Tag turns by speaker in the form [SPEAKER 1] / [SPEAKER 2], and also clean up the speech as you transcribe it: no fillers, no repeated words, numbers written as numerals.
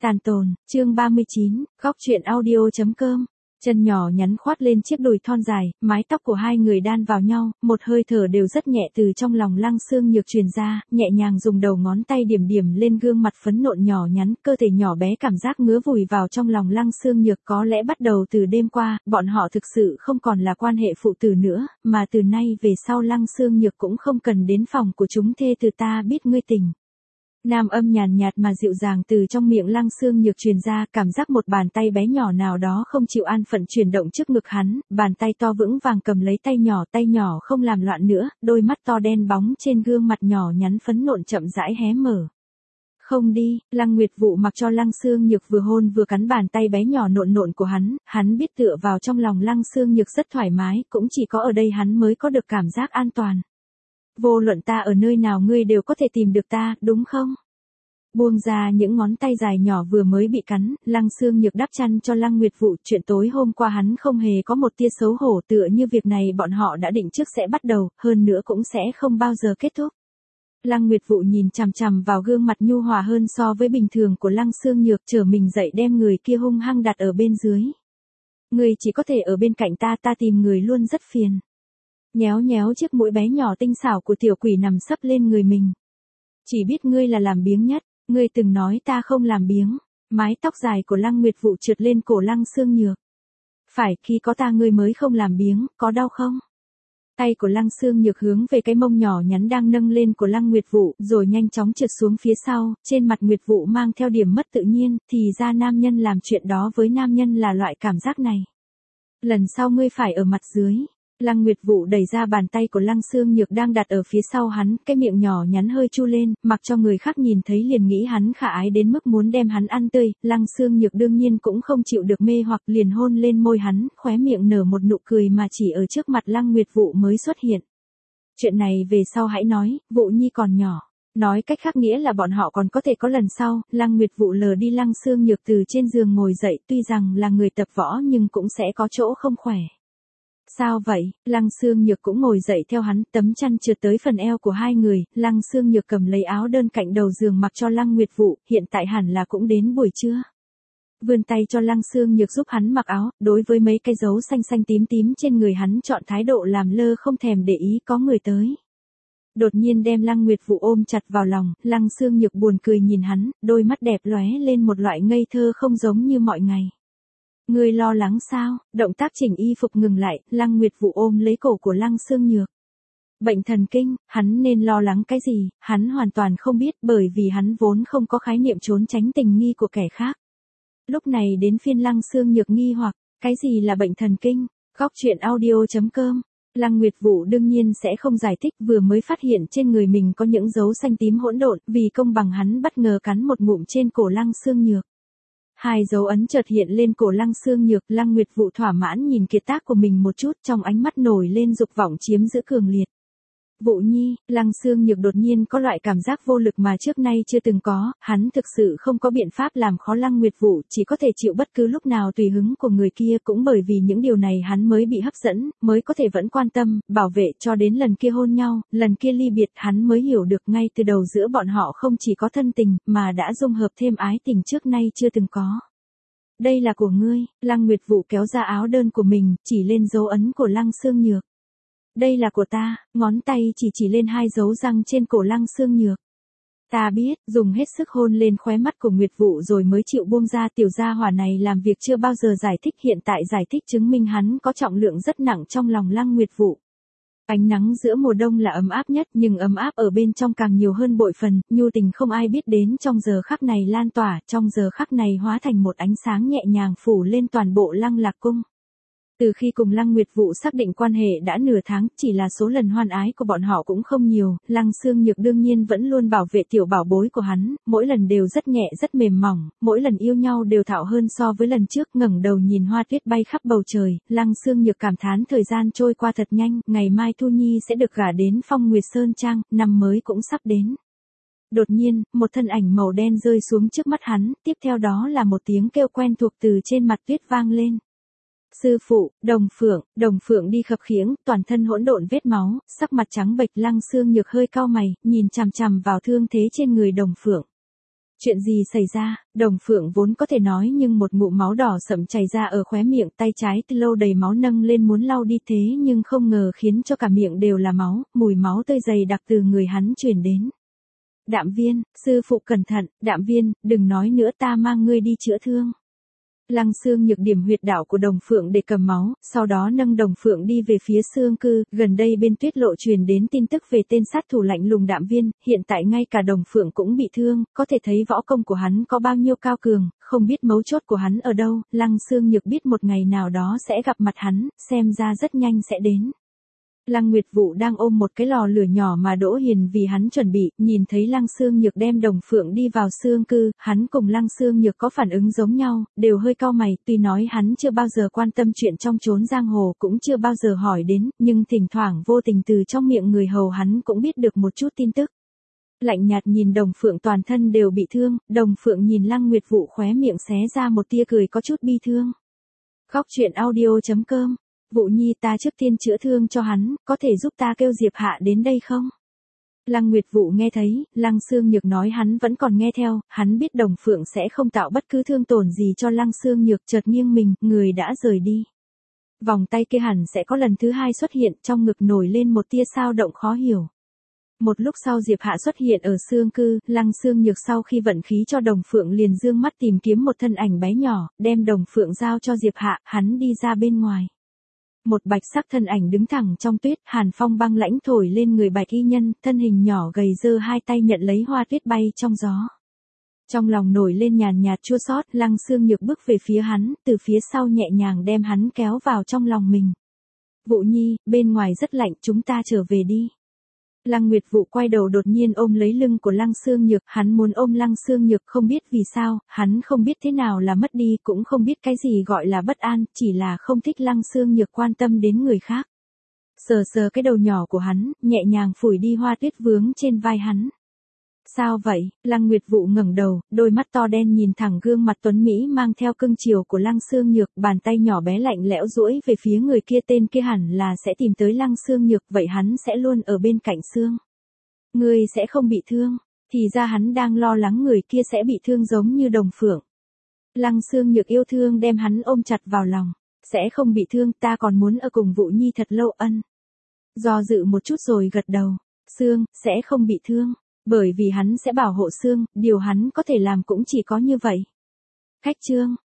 [SPEAKER 1] Tàn tồn, chương 39, góc truyện audio.com. Chân nhỏ nhắn khoát lên chiếc đùi thon dài, mái tóc của hai người đan vào nhau, một hơi thở đều rất nhẹ từ trong lòng Lăng Xương Nhược truyền ra, nhẹ nhàng dùng đầu ngón tay điểm điểm lên gương mặt phấn nộn nhỏ nhắn, cơ thể nhỏ bé cảm giác ngứa vùi vào trong lòng Lăng Xương Nhược. Có lẽ bắt đầu từ đêm qua, bọn họ thực sự không còn là quan hệ phụ tử nữa, mà từ nay về sau Lăng Xương Nhược cũng không cần đến phòng của chúng thê từ ta biết ngươi tình. Nam âm nhàn nhạt mà dịu dàng từ trong miệng Lăng Xương Nhược truyền ra, cảm giác một bàn tay bé nhỏ nào đó không chịu an phận chuyển động trước ngực hắn, bàn tay to vững vàng cầm lấy tay nhỏ không làm loạn nữa, đôi mắt to đen bóng trên gương mặt nhỏ nhắn phấn nộn chậm rãi hé mở. Không đi, Lăng Nguyệt Vũ mặc cho Lăng Xương Nhược vừa hôn vừa cắn bàn tay bé nhỏ nộn nộn của hắn biết tựa vào trong lòng Lăng Xương Nhược rất thoải mái, cũng chỉ có ở đây hắn mới có được cảm giác an toàn. Vô luận ta ở nơi nào ngươi đều có thể tìm được ta, đúng không? Buông ra những ngón tay dài nhỏ vừa mới bị cắn, Lăng Xương Nhược đắp chăn cho Lăng Nguyệt Vũ. Chuyện tối hôm qua hắn không hề có một tia xấu hổ, tựa như việc này bọn họ đã định trước sẽ bắt đầu, hơn nữa cũng sẽ không bao giờ kết thúc. Lăng Nguyệt Vũ nhìn chằm chằm vào gương mặt nhu hòa hơn so với bình thường của Lăng Xương Nhược, trở mình dậy đem người kia hung hăng đặt ở bên dưới. Ngươi chỉ có thể ở bên cạnh ta tìm người luôn rất phiền. Nhéo nhéo chiếc mũi bé nhỏ tinh xảo của tiểu quỷ nằm sấp lên người mình. Chỉ biết ngươi là làm biếng nhất, ngươi từng nói ta không làm biếng. Mái tóc dài của Lăng Nguyệt Vũ trượt lên cổ Lăng Xương Nhược. Phải, khi có ta ngươi mới không làm biếng, có đau không? Tay của Lăng Xương Nhược hướng về cái mông nhỏ nhắn đang nâng lên của Lăng Nguyệt Vũ, rồi nhanh chóng trượt xuống phía sau, trên mặt Nguyệt Vũ mang theo điểm mất tự nhiên, thì ra nam nhân làm chuyện đó với nam nhân là loại cảm giác này. Lần sau ngươi phải ở mặt dưới. Lăng Nguyệt Vũ đẩy ra bàn tay của Lăng Xương Nhược đang đặt ở phía sau hắn, cái miệng nhỏ nhắn hơi chu lên, mặc cho người khác nhìn thấy liền nghĩ hắn khả ái đến mức muốn đem hắn ăn tươi. Lăng Xương Nhược đương nhiên cũng không chịu được mê hoặc, liền hôn lên môi hắn, khóe miệng nở một nụ cười mà chỉ ở trước mặt Lăng Nguyệt Vũ mới xuất hiện. Chuyện này về sau hãy nói, Vũ Nhi còn nhỏ. Nói cách khác nghĩa là bọn họ còn có thể có lần sau. Lăng Nguyệt Vũ lờ đi Lăng Xương Nhược từ trên giường ngồi dậy, tuy rằng là người tập võ nhưng cũng sẽ có chỗ không khỏe. Sao vậy? Lăng Xương Nhược cũng ngồi dậy theo hắn, tấm chăn trượt tới phần eo của hai người, Lăng Xương Nhược cầm lấy áo đơn cạnh đầu giường mặc cho Lăng Nguyệt Vũ, hiện tại hẳn là cũng đến buổi trưa. Vươn tay cho Lăng Xương Nhược giúp hắn mặc áo, đối với mấy cái dấu xanh xanh tím tím trên người hắn chọn thái độ làm lơ không thèm để ý có người tới. Đột nhiên đem Lăng Nguyệt Vũ ôm chặt vào lòng, Lăng Xương Nhược buồn cười nhìn hắn, đôi mắt đẹp lóe lên một loại ngây thơ không giống như mọi ngày. Ngươi lo lắng sao? Động tác chỉnh y phục ngừng lại, Lăng Nguyệt Vũ ôm lấy cổ của Lăng Xương Nhược. Bệnh thần kinh, hắn nên lo lắng cái gì, hắn hoàn toàn không biết bởi vì hắn vốn không có khái niệm trốn tránh tình nghi của kẻ khác. Lúc này đến phiên Lăng Xương Nhược nghi hoặc, cái gì là bệnh thần kinh? Góc truyện audio.com. Lăng Nguyệt Vũ đương nhiên sẽ không giải thích, vừa mới phát hiện trên người mình có những dấu xanh tím hỗn độn, vì công bằng hắn bất ngờ cắn một ngụm trên cổ Lăng Xương Nhược. Hai dấu ấn chợt hiện lên cổ Lăng Xương Nhược, Lăng Nguyệt Vũ thỏa mãn nhìn kiệt tác của mình một chút, trong ánh mắt nổi lên dục vọng chiếm giữ cường liệt. Vũ Nhi, Lăng Xương Nhược đột nhiên có loại cảm giác vô lực mà trước nay chưa từng có, hắn thực sự không có biện pháp làm khó Lăng Nguyệt Vũ, chỉ có thể chịu bất cứ lúc nào tùy hứng của người kia, cũng bởi vì những điều này hắn mới bị hấp dẫn, mới có thể vẫn quan tâm, bảo vệ cho đến lần kia hôn nhau, lần kia ly biệt, hắn mới hiểu được ngay từ đầu giữa bọn họ không chỉ có thân tình, mà đã dung hợp thêm ái tình trước nay chưa từng có. Đây là của ngươi. Lăng Nguyệt Vũ kéo ra áo đơn của mình, chỉ lên dấu ấn của Lăng Xương Nhược. Đây là của ta, ngón tay chỉ lên hai dấu răng trên cổ Lăng Xương Nhược. Ta biết, dùng hết sức hôn lên khóe mắt của Nguyệt Vũ rồi mới chịu buông ra. Tiểu gia hỏa này làm việc chưa bao giờ giải thích, hiện tại giải thích chứng minh hắn có trọng lượng rất nặng trong lòng Lăng Nguyệt Vũ. Ánh nắng giữa mùa đông là ấm áp nhất, nhưng ấm áp ở bên trong càng nhiều hơn bội phần, nhu tình không ai biết đến trong giờ khắc này lan tỏa, trong giờ khắc này hóa thành một ánh sáng nhẹ nhàng phủ lên toàn bộ Lăng Lạc cung. Từ khi cùng Lăng Nguyệt Vũ xác định quan hệ đã nửa tháng, chỉ là số lần hoan ái của bọn họ cũng không nhiều, Lăng Xương Nhược đương nhiên vẫn luôn bảo vệ tiểu bảo bối của hắn, mỗi lần đều rất nhẹ rất mềm mỏng, mỗi lần yêu nhau đều thạo hơn so với lần trước. Ngẩng đầu nhìn hoa tuyết bay khắp bầu trời, Lăng Xương Nhược cảm thán thời gian trôi qua thật nhanh, ngày mai Thu Nhi sẽ được gả đến Phong Nguyệt Sơn Trang, năm mới cũng sắp đến. Đột nhiên, một thân ảnh màu đen rơi xuống trước mắt hắn, tiếp theo đó là một tiếng kêu quen thuộc từ trên mặt tuyết vang lên. Sư phụ, Đồng Phượng đi khập khiễng, toàn thân hỗn độn vết máu, sắc mặt trắng bệch. Lăng Xương Nhược hơi cau mày, nhìn chằm chằm vào thương thế trên người Đồng Phượng. Chuyện gì xảy ra? Đồng Phượng vốn có thể nói nhưng một ngụm máu đỏ sậm chảy ra ở khóe miệng, tay trái lâu đầy máu nâng lên muốn lau đi thế nhưng không ngờ khiến cho cả miệng đều là máu, mùi máu tươi dày đặc từ người hắn truyền đến. Đạm Viên, sư phụ cẩn thận, Đạm Viên, đừng nói nữa ta mang ngươi đi chữa thương. Lăng Xương Nhược điểm huyệt đạo của Đồng Phượng để cầm máu, sau đó nâng Đồng Phượng đi về phía Xương Cư, gần đây bên Tuyết Lộ truyền đến tin tức về tên sát thủ lạnh lùng Đạm Viên, hiện tại ngay cả Đồng Phượng cũng bị thương, có thể thấy võ công của hắn có bao nhiêu cao cường, không biết mấu chốt của hắn ở đâu, Lăng Xương Nhược biết một ngày nào đó sẽ gặp mặt hắn, xem ra rất nhanh sẽ đến. Lăng Nguyệt Vũ đang ôm một cái lò lửa nhỏ mà Đỗ Hiền vì hắn chuẩn bị, nhìn thấy Lăng Xương Nhược đem Đồng Phượng đi vào Xương Cư, hắn cùng Lăng Xương Nhược có phản ứng giống nhau, đều hơi cau mày, tuy nói hắn chưa bao giờ quan tâm chuyện trong chốn giang hồ cũng chưa bao giờ hỏi đến, nhưng thỉnh thoảng vô tình từ trong miệng người hầu hắn cũng biết được một chút tin tức. Lạnh nhạt nhìn Đồng Phượng toàn thân đều bị thương, Đồng Phượng nhìn Lăng Nguyệt Vũ khóe miệng xé ra một tia cười có chút bi thương. Góc truyện audio.com. Vũ Nhi, ta trước tiên chữa thương cho hắn, có thể giúp ta kêu Diệp Hạ đến đây không? Lăng Nguyệt Vũ nghe thấy, Lăng Xương Nhược nói hắn vẫn còn nghe theo, hắn biết Đồng Phượng sẽ không tạo bất cứ thương tổn gì cho Lăng Xương Nhược, chợt nghiêng mình, người đã rời đi. Vòng tay kia hẳn sẽ có lần thứ hai xuất hiện, trong ngực nổi lên một tia sao động khó hiểu. Một lúc sau Diệp Hạ xuất hiện ở Xương Cư, Lăng Xương Nhược sau khi vận khí cho Đồng Phượng liền dương mắt tìm kiếm một thân ảnh bé nhỏ, đem Đồng Phượng giao cho Diệp Hạ, hắn đi ra bên ngoài. Một bạch sắc thân ảnh đứng thẳng trong tuyết, hàn phong băng lãnh thổi lên người bạch y nhân, thân hình nhỏ gầy giơ hai tay nhận lấy hoa tuyết bay trong gió. Trong lòng nổi lên nhàn nhạt chua xót, Lăng Xương Nhược bước về phía hắn, từ phía sau nhẹ nhàng đem hắn kéo vào trong lòng mình. Vũ Nhi, bên ngoài rất lạnh, chúng ta trở về đi. Lăng Nguyệt Vũ quay đầu đột nhiên ôm lấy lưng của Lăng Xương Nhược, hắn muốn ôm Lăng Xương Nhược không biết vì sao, hắn không biết thế nào là mất đi, cũng không biết cái gì gọi là bất an, chỉ là không thích Lăng Xương Nhược quan tâm đến người khác. Sờ sờ cái đầu nhỏ của hắn, nhẹ nhàng phủi đi hoa tuyết vướng trên vai hắn. Sao vậy? Lăng Nguyệt Vũ ngẩng đầu, đôi mắt to đen nhìn thẳng gương mặt tuấn Mỹ mang theo cưng chiều của Lăng Xương Nhược, bàn tay nhỏ bé lạnh lẽo duỗi về phía người kia, tên kia hẳn là sẽ tìm tới Lăng Xương Nhược, vậy hắn sẽ luôn ở bên cạnh Xương. Ngươi sẽ không bị thương, thì ra hắn đang lo lắng người kia sẽ bị thương giống như Đồng Phượng. Lăng Xương Nhược yêu thương đem hắn ôm chặt vào lòng, sẽ không bị thương, ta còn muốn ở cùng Vũ Nhi thật lâu. Ân. Do dự một chút rồi gật đầu, Xương, sẽ không bị thương. Bởi vì hắn sẽ bảo hộ Xương, điều hắn có thể làm cũng chỉ có như vậy. Khách trương.